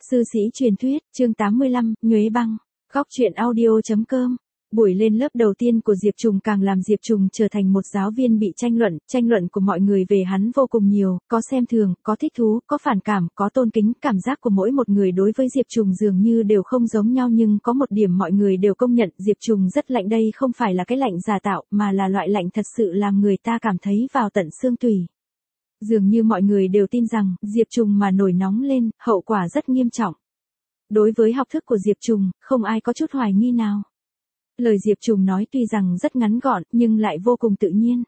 Sư sĩ truyền thuyết, chương 85, Nhuế Băng. Góc truyện audio.com. Buổi lên lớp đầu tiên của Diệp Trùng càng làm Diệp Trùng trở thành một giáo viên bị tranh luận của mọi người về hắn vô cùng nhiều, có xem thường, có thích thú, có phản cảm, có tôn kính, cảm giác của mỗi một người đối với Diệp Trùng dường như đều không giống nhau, nhưng có một điểm mọi người đều công nhận, Diệp Trùng rất lạnh, đây không phải là cái lạnh giả tạo, mà là loại lạnh thật sự làm người ta cảm thấy vào tận xương tủy. Dường như mọi người đều tin rằng, Diệp Trùng mà nổi nóng lên, hậu quả rất nghiêm trọng. Đối với học thức của Diệp Trùng, không ai có chút hoài nghi nào. Lời Diệp Trùng nói tuy rằng rất ngắn gọn, nhưng lại vô cùng tự nhiên.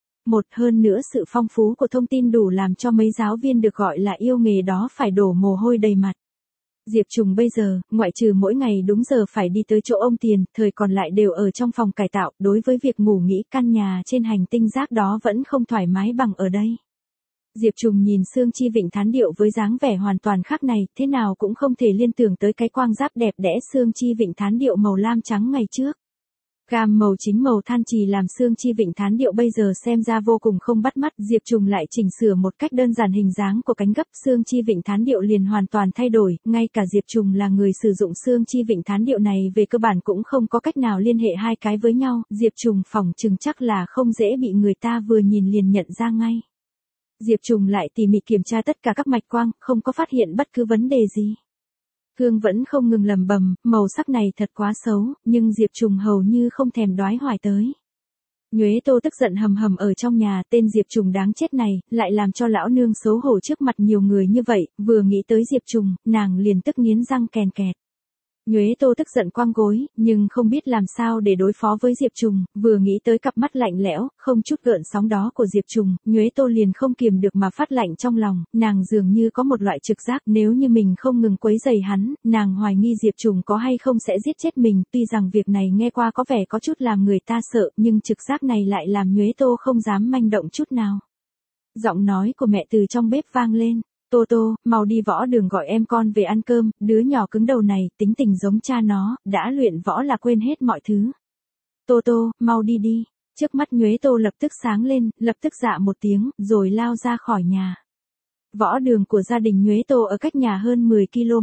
Hơn nữa sự phong phú của thông tin đủ làm cho mấy giáo viên được gọi là yêu nghề đó phải đổ mồ hôi đầy mặt. Diệp Trùng bây giờ, ngoại trừ mỗi ngày đúng giờ phải đi tới chỗ ông Tiền, thời còn lại đều ở trong phòng cải tạo, đối với việc ngủ nghỉ căn nhà trên hành tinh rác đó vẫn không thoải mái bằng ở đây. Diệp Trùng nhìn Sương Chi Vịnh Thán Điệu với dáng vẻ hoàn toàn khác này, thế nào cũng không thể liên tưởng tới cái quang giáp đẹp đẽ Sương Chi Vịnh Thán Điệu màu lam trắng ngày trước. Gam màu chính màu than trì làm Sương Chi Vịnh Thán Điệu bây giờ xem ra vô cùng không bắt mắt, Diệp Trùng lại chỉnh sửa một cách đơn giản hình dáng của cánh gấp, Sương Chi Vịnh Thán Điệu liền hoàn toàn thay đổi, ngay cả Diệp Trùng là người sử dụng Sương Chi Vịnh Thán Điệu này về cơ bản cũng không có cách nào liên hệ hai cái với nhau, Diệp Trùng phỏng chừng chắc là không dễ bị người ta vừa nhìn liền nhận ra ngay. Diệp Trùng lại tỉ mỉ kiểm tra tất cả các mạch quang, không có phát hiện bất cứ vấn đề gì. Hương vẫn không ngừng lẩm bẩm, màu sắc này thật quá xấu, nhưng Diệp Trùng hầu như không thèm đoái hoài tới. Nhuế Tô tức giận hầm hầm ở trong nhà, tên Diệp Trùng đáng chết này, lại làm cho lão nương xấu hổ trước mặt nhiều người như vậy, vừa nghĩ tới Diệp Trùng, nàng liền tức nghiến răng kèn kẹt. Nhuế Tô tức giận quăng gối, nhưng không biết làm sao để đối phó với Diệp Trùng, vừa nghĩ tới cặp mắt lạnh lẽo, không chút gợn sóng đó của Diệp Trùng, Nhuế Tô liền không kiềm được mà phát lạnh trong lòng, nàng dường như có một loại trực giác, nếu như mình không ngừng quấy rầy hắn, nàng hoài nghi Diệp Trùng có hay không sẽ giết chết mình, tuy rằng việc này nghe qua có vẻ có chút làm người ta sợ, nhưng trực giác này lại làm Nhuế Tô không dám manh động chút nào. Giọng nói của mẹ từ trong bếp vang lên. Tô Tô, mau đi võ đường gọi em con về ăn cơm, đứa nhỏ cứng đầu này, tính tình giống cha nó, đã luyện võ là quên hết mọi thứ. Tô Tô, mau đi đi. Trước mắt Nhuế Tô lập tức sáng lên, lập tức dạ một tiếng, rồi lao ra khỏi nhà. Võ đường của gia đình Nhuế Tô ở cách nhà hơn 10 km.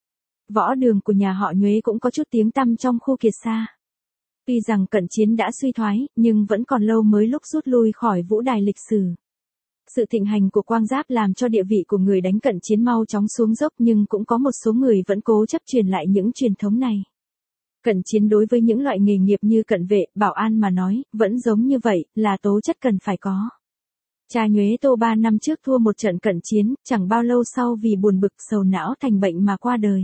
Võ đường của nhà họ Nhuế cũng có chút tiếng tăm trong khu Kiệt Sa. Tuy rằng cận chiến đã suy thoái, nhưng vẫn còn lâu mới lúc rút lui khỏi vũ đài lịch sử. Sự thịnh hành của quang giáp làm cho địa vị của người đánh cận chiến mau chóng xuống dốc, nhưng cũng có một số người vẫn cố chấp truyền lại những truyền thống này. Cận chiến đối với những loại nghề nghiệp như cận vệ, bảo an mà nói, vẫn giống như vậy, là tố chất cần phải có. Cha Nhuế Tô 3 năm trước thua một trận cận chiến, chẳng bao lâu sau vì buồn bực sầu não thành bệnh mà qua đời.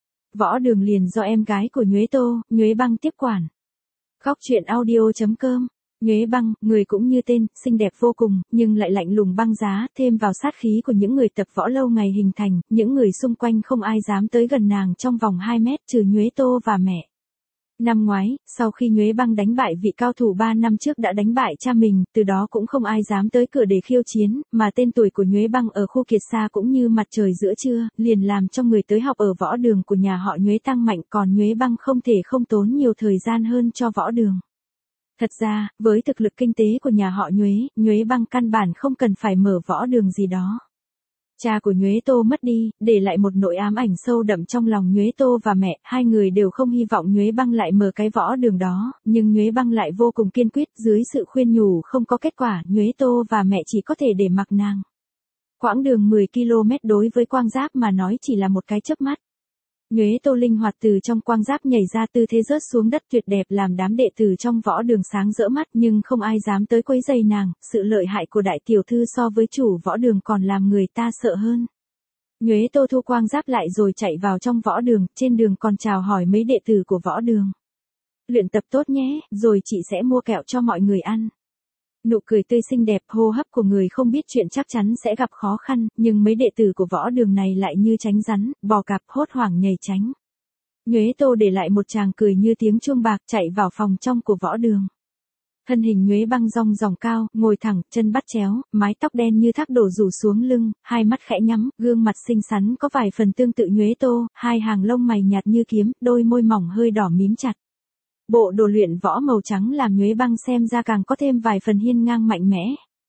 Võ đường liền do em gái của Nhuế Tô, Nhuế Băng tiếp quản. Góc truyện audio.com. Nhuế Băng, người cũng như tên, xinh đẹp vô cùng, nhưng lại lạnh lùng băng giá, thêm vào sát khí của những người tập võ lâu ngày hình thành, những người xung quanh không ai dám tới gần nàng trong vòng 2 mét trừ Nhuế Tô và mẹ. Năm ngoái, sau khi Nhuế Băng đánh bại vị cao thủ 3 năm trước đã đánh bại cha mình, từ đó cũng không ai dám tới cửa để khiêu chiến, mà tên tuổi của Nhuế Băng ở khu Kiệt Sa cũng như mặt trời giữa trưa, liền làm cho người tới học ở võ đường của nhà họ Nhuế tăng mạnh, còn Nhuế Băng không thể không tốn nhiều thời gian hơn cho võ đường. Thật ra, với thực lực kinh tế của nhà họ Nhuế, Nhuế Băng căn bản không cần phải mở võ đường gì đó. Cha của Nhuế Tô mất đi, để lại một nỗi ám ảnh sâu đậm trong lòng Nhuế Tô và mẹ, hai người đều không hy vọng Nhuế Băng lại mở cái võ đường đó, nhưng Nhuế Băng lại vô cùng kiên quyết, dưới sự khuyên nhủ không có kết quả, Nhuế Tô và mẹ chỉ có thể để mặc nàng. Quãng đường 10 km đối với quang giáp mà nói chỉ là một cái chớp mắt. Nhuế Tô linh hoạt từ trong quang giáp nhảy ra, tư thế rớt xuống đất tuyệt đẹp làm đám đệ tử trong võ đường sáng rỡ mắt, nhưng không ai dám tới quấy rầy nàng, sự lợi hại của đại tiểu thư so với chủ võ đường còn làm người ta sợ hơn. Nhuế Tô thu quang giáp lại rồi chạy vào trong võ đường, trên đường còn chào hỏi mấy đệ tử của võ đường. Luyện tập tốt nhé, rồi chị sẽ mua kẹo cho mọi người ăn. Nụ cười tươi xinh đẹp, hô hấp của người không biết chuyện chắc chắn sẽ gặp khó khăn, nhưng mấy đệ tử của võ đường này lại như tránh rắn, bò cạp hốt hoảng nhảy tránh. Nhuế Tô để lại một tràng cười như tiếng chuông bạc chạy vào phòng trong của võ đường. Thân hình Nhuế Băng rong ròng cao, ngồi thẳng, chân bắt chéo, mái tóc đen như thác đổ rủ xuống lưng, hai mắt khẽ nhắm, gương mặt xinh xắn có vài phần tương tự Nhuế Tô, hai hàng lông mày nhạt như kiếm, đôi môi mỏng hơi đỏ mím chặt. Bộ đồ luyện võ màu trắng làm Nhuế Băng xem ra càng có thêm vài phần hiên ngang mạnh mẽ.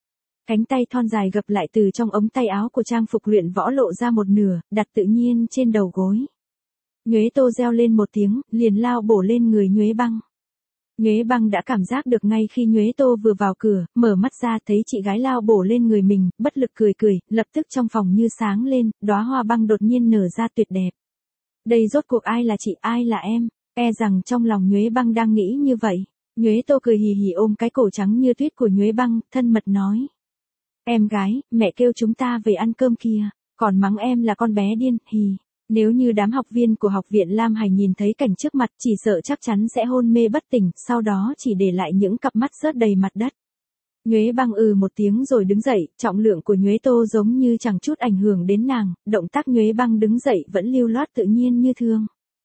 Cánh tay thon dài gập lại từ trong ống tay áo của trang phục luyện võ lộ ra một nửa, đặt tự nhiên trên đầu gối. Nhuế Tô reo lên một tiếng, liền lao bổ lên người Nhuế Băng. Nhuế Băng đã cảm giác được ngay khi Nhuế Tô vừa vào cửa, mở mắt ra thấy chị gái lao bổ lên người mình, bất lực cười cười, lập tức trong phòng như sáng lên, đóa hoa băng đột nhiên nở ra tuyệt đẹp. Đây rốt cuộc ai là chị, ai là em? E rằng trong lòng Nhuế Băng đang nghĩ như vậy. Nhuế Tô cười hì hì ôm cái cổ trắng như tuyết của Nhuế Băng, thân mật nói. Em gái, mẹ kêu chúng ta về ăn cơm kìa, còn mắng em là con bé điên, hì. Nếu như đám học viên của học viện Lam Hải nhìn thấy cảnh trước mặt chỉ sợ chắc chắn sẽ hôn mê bất tỉnh, sau đó chỉ để lại những cặp mắt rớt đầy mặt đất. Nhuế Băng một tiếng rồi đứng dậy, trọng lượng của Nhuế Tô giống như chẳng chút ảnh hưởng đến nàng, động tác Nhuế Băng đứng dậy vẫn lưu loát tự nhiên như thường.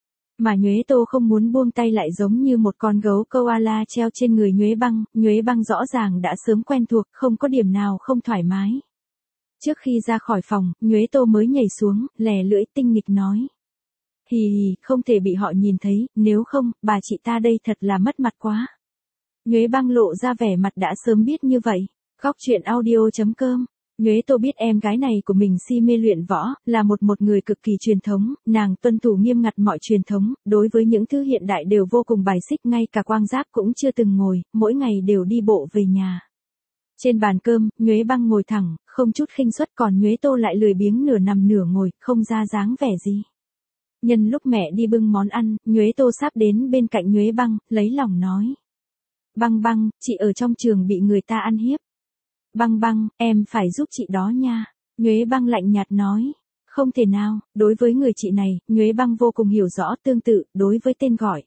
Mà Nhuế Tô không muốn buông tay lại giống như một con gấu koala treo trên người Nhuế Băng rõ ràng đã sớm quen thuộc, không có điểm nào không thoải mái. Trước khi ra khỏi phòng, Nhuế Tô mới nhảy xuống, lè lưỡi tinh nghịch nói. Hì hì, không thể bị họ nhìn thấy, nếu không, bà chị ta đây thật là mất mặt quá. Nhuế Băng lộ ra vẻ mặt đã sớm biết như vậy. Góc truyện audio.com. Nhuế Tô biết em gái này của mình si mê luyện võ, là một người cực kỳ truyền thống, nàng tuân thủ nghiêm ngặt mọi truyền thống, đối với những thứ hiện đại đều vô cùng bài xích, ngay cả quang giáp cũng chưa từng ngồi, mỗi ngày đều đi bộ về nhà. Trên bàn cơm, Nhuế Băng ngồi thẳng, không chút khinh suất, còn Nhuế Tô lại lười biếng nửa nằm nửa ngồi, không ra dáng vẻ gì. Nhân lúc mẹ đi bưng món ăn, Nhuế Tô sắp đến bên cạnh Nhuế Băng, lấy lòng nói. Băng Băng, chị ở trong trường bị người ta ăn hiếp. Băng Băng, em phải giúp chị đó nha. Nhuế Băng lạnh nhạt nói. Không thể nào, đối với người chị này, Nhuế Băng vô cùng hiểu rõ, tương tự, đối với tên gọi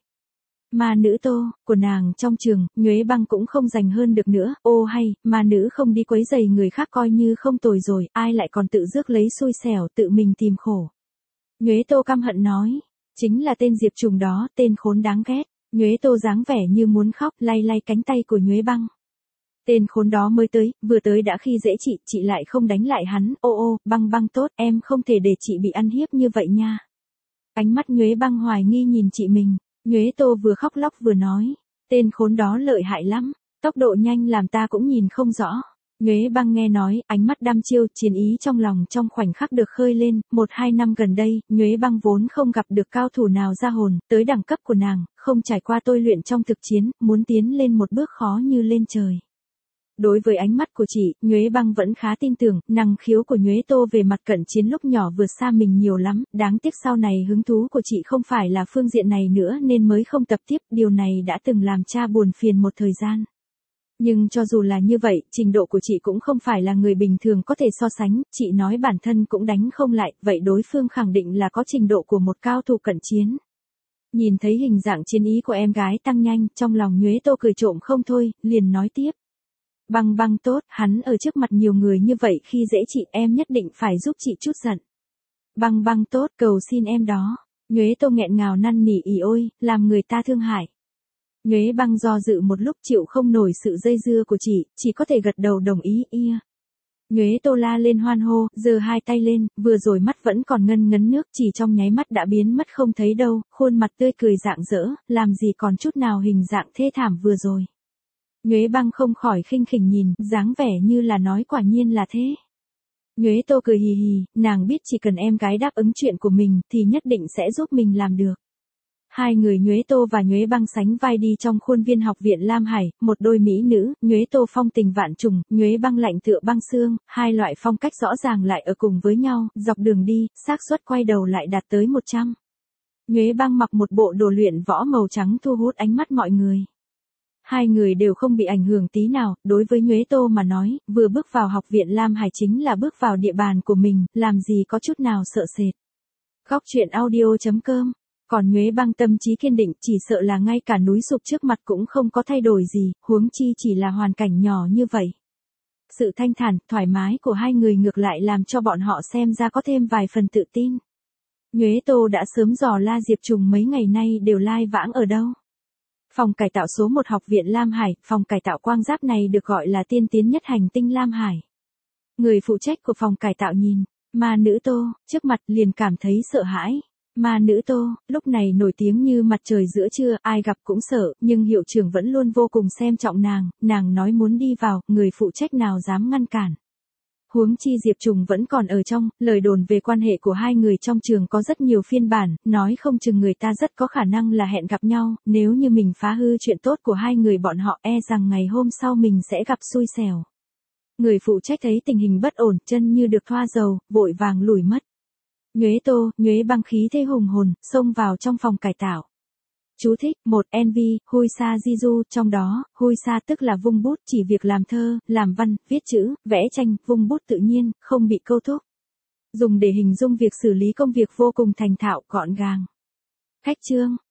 ma nữ Tô của nàng trong trường, Nhuế Băng cũng không dành hơn được nữa. Ô hay, ma nữ không đi quấy rầy người khác coi như không tồi rồi, ai lại còn tự rước lấy xui xẻo tự mình tìm khổ. Nhuế Tô căm hận nói. Chính là tên Diệp Trùng đó, tên khốn đáng ghét. Nhuế Tô dáng vẻ như muốn khóc, lay lay cánh tay của Nhuế Băng. Tên khốn đó mới tới, vừa tới đã khi dễ chị lại không đánh lại hắn. Ô, Băng Băng tốt, em không thể để chị bị ăn hiếp như vậy nha. Ánh mắt Nhuế Băng hoài nghi nhìn chị mình. Nhuế Tô vừa khóc lóc vừa nói. Tên khốn đó lợi hại lắm, tốc độ nhanh làm ta cũng nhìn không rõ. Nhuế Băng nghe nói, ánh mắt đăm chiêu, chiến ý trong lòng trong khoảnh khắc được khơi lên. 1-2 năm gần đây, Nhuế Băng vốn không gặp được cao thủ nào ra hồn, tới đẳng cấp của nàng, không trải qua tôi luyện trong thực chiến, muốn tiến lên một bước khó như lên trời. Đối với ánh mắt của chị, Nhuế Băng vẫn khá tin tưởng, năng khiếu của Nhuế Tô về mặt cận chiến lúc nhỏ vượt xa mình nhiều lắm, đáng tiếc sau này hứng thú của chị không phải là phương diện này nữa nên mới không tập tiếp, điều này đã từng làm cha buồn phiền một thời gian. Nhưng cho dù là như vậy, trình độ của chị cũng không phải là người bình thường có thể so sánh, chị nói bản thân cũng đánh không lại, vậy đối phương khẳng định là có trình độ của một cao thủ cận chiến. Nhìn thấy hình dạng chiến ý của em gái tăng nhanh, trong lòng Nhuế Tô cười trộm không thôi, liền nói tiếp. Băng Băng tốt, hắn ở trước mặt nhiều người như vậy khi dễ chị, em nhất định phải giúp chị chút giận. Băng Băng tốt, cầu xin em đó. Nhuế Tô nghẹn ngào năn nỉ ỉ ôi, làm người ta thương hại. Nhuế Băng do dự một lúc chịu không nổi sự dây dưa của chị, chỉ có thể gật đầu đồng ý ia. Nhuế Tô la lên hoan hô, giơ hai tay lên, vừa rồi mắt vẫn còn ngân ngấn nước, chỉ trong nháy mắt đã biến mất không thấy đâu, khuôn mặt tươi cười rạng rỡ, làm gì còn chút nào hình dạng thê thảm vừa rồi. Nhuế Băng không khỏi khinh khỉnh nhìn, dáng vẻ như là nói quả nhiên là thế. Nhuế Tô cười hì hì, nàng biết chỉ cần em gái đáp ứng chuyện của mình thì nhất định sẽ giúp mình làm được. Hai người Nhuế Tô và Nhuế Băng sánh vai đi trong khuôn viên học viện Lam Hải, một đôi mỹ nữ, Nhuế Tô phong tình vạn trùng, Nhuế Băng lạnh tựa băng xương, hai loại phong cách rõ ràng lại ở cùng với nhau, dọc đường đi, xác suất quay đầu lại đạt tới 100. Nhuế Băng mặc một bộ đồ luyện võ màu trắng thu hút ánh mắt mọi người. Hai người đều không bị ảnh hưởng tí nào, đối với Nhuế Tô mà nói, vừa bước vào học viện Lam Hải chính là bước vào địa bàn của mình, làm gì có chút nào sợ sệt. Góc truyện audio.com. Còn Nhuế Băng tâm trí kiên định, chỉ sợ là ngay cả núi sụp trước mặt cũng không có thay đổi gì, huống chi chỉ là hoàn cảnh nhỏ như vậy. Sự thanh thản, thoải mái của hai người ngược lại làm cho bọn họ xem ra có thêm vài phần tự tin. Nhuế Tô đã sớm dò la Diệp Trùng mấy ngày nay đều lai vãng ở đâu. Phòng cải tạo số 1 học viện Lam Hải, phòng cải tạo quang giáp này được gọi là tiên tiến nhất hành tinh Lam Hải. Người phụ trách của phòng cải tạo nhìn, ma nữ Tô, trước mặt liền cảm thấy sợ hãi. Ma nữ Tô, lúc này nổi tiếng như mặt trời giữa trưa, ai gặp cũng sợ, nhưng hiệu trưởng vẫn luôn vô cùng xem trọng nàng nói muốn đi vào, người phụ trách nào dám ngăn cản. Huống chi Diệp Trùng vẫn còn ở trong, lời đồn về quan hệ của hai người trong trường có rất nhiều phiên bản, nói không chừng người ta rất có khả năng là hẹn gặp nhau, nếu như mình phá hư chuyện tốt của hai người bọn họ e rằng ngày hôm sau mình sẽ gặp xui xẻo. Người phụ trách thấy tình hình bất ổn, chân như được thoa dầu, vội vàng lùi mất. Nhuế Tô, Nhuế Băng khí thế hùng hồn, xông vào trong phòng cải tạo. Chú thích, 1. NV, Hui Sa Jiju, trong đó, Hui Sa tức là vung bút chỉ việc làm thơ, làm văn, viết chữ, vẽ tranh, vung bút tự nhiên, không bị câu thúc. Dùng để hình dung việc xử lý công việc vô cùng thành thạo, gọn gàng. Khách chương.